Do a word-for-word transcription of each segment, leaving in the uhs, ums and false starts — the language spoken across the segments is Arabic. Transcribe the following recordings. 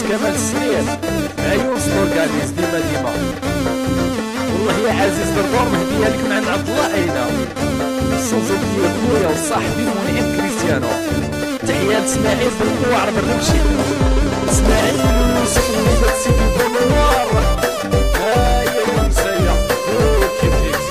كمال السنين عيون صدور كاليس ديما ديما. والله يا عزيز دردور مهدية لك من عند عبد الله أينا الصوصو ديال خويا وصاحبي منعم كريستيانو. تحية لإسماعيل بالقوة عرب الرمشي، إسماعيل يوسف وليدة سيدي بونوار. ها هي المنسية كيف جيت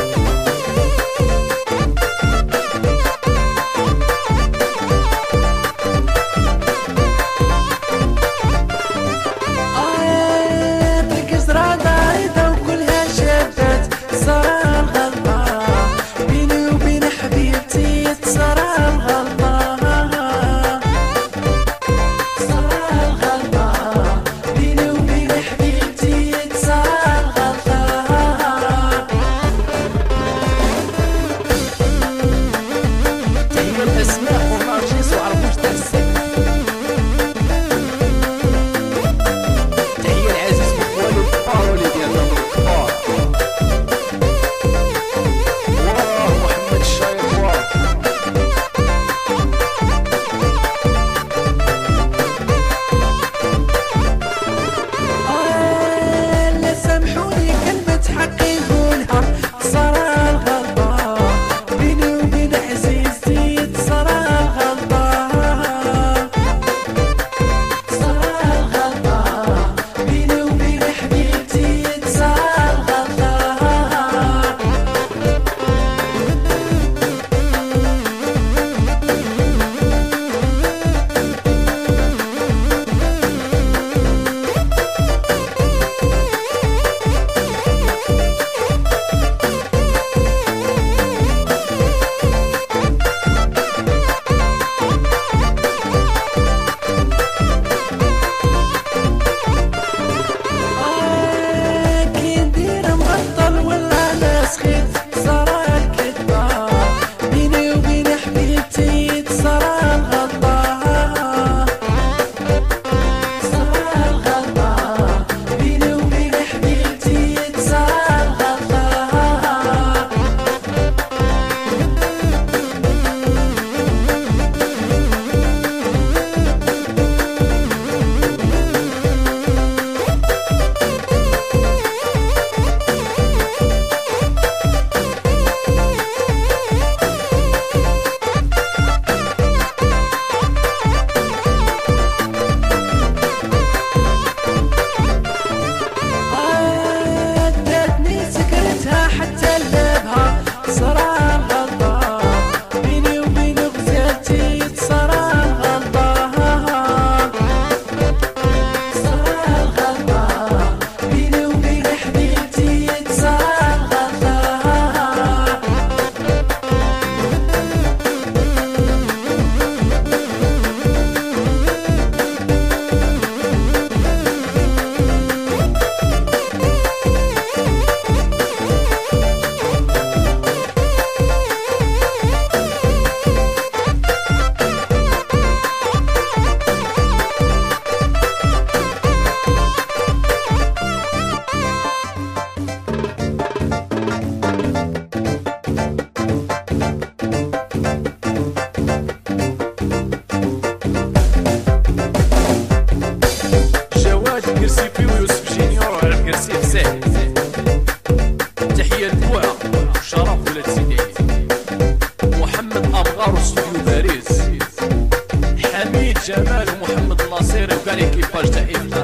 جمال ومحمد الناصيري وكاع ليكيباج تاع إفنا.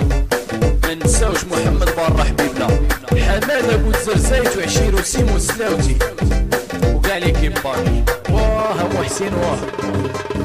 منساوش محمد بارا حبيبنا، حماده بوزرزايت وعشير وسيمو سلاوتي وكاع ليكيباج. واه هو حسين واه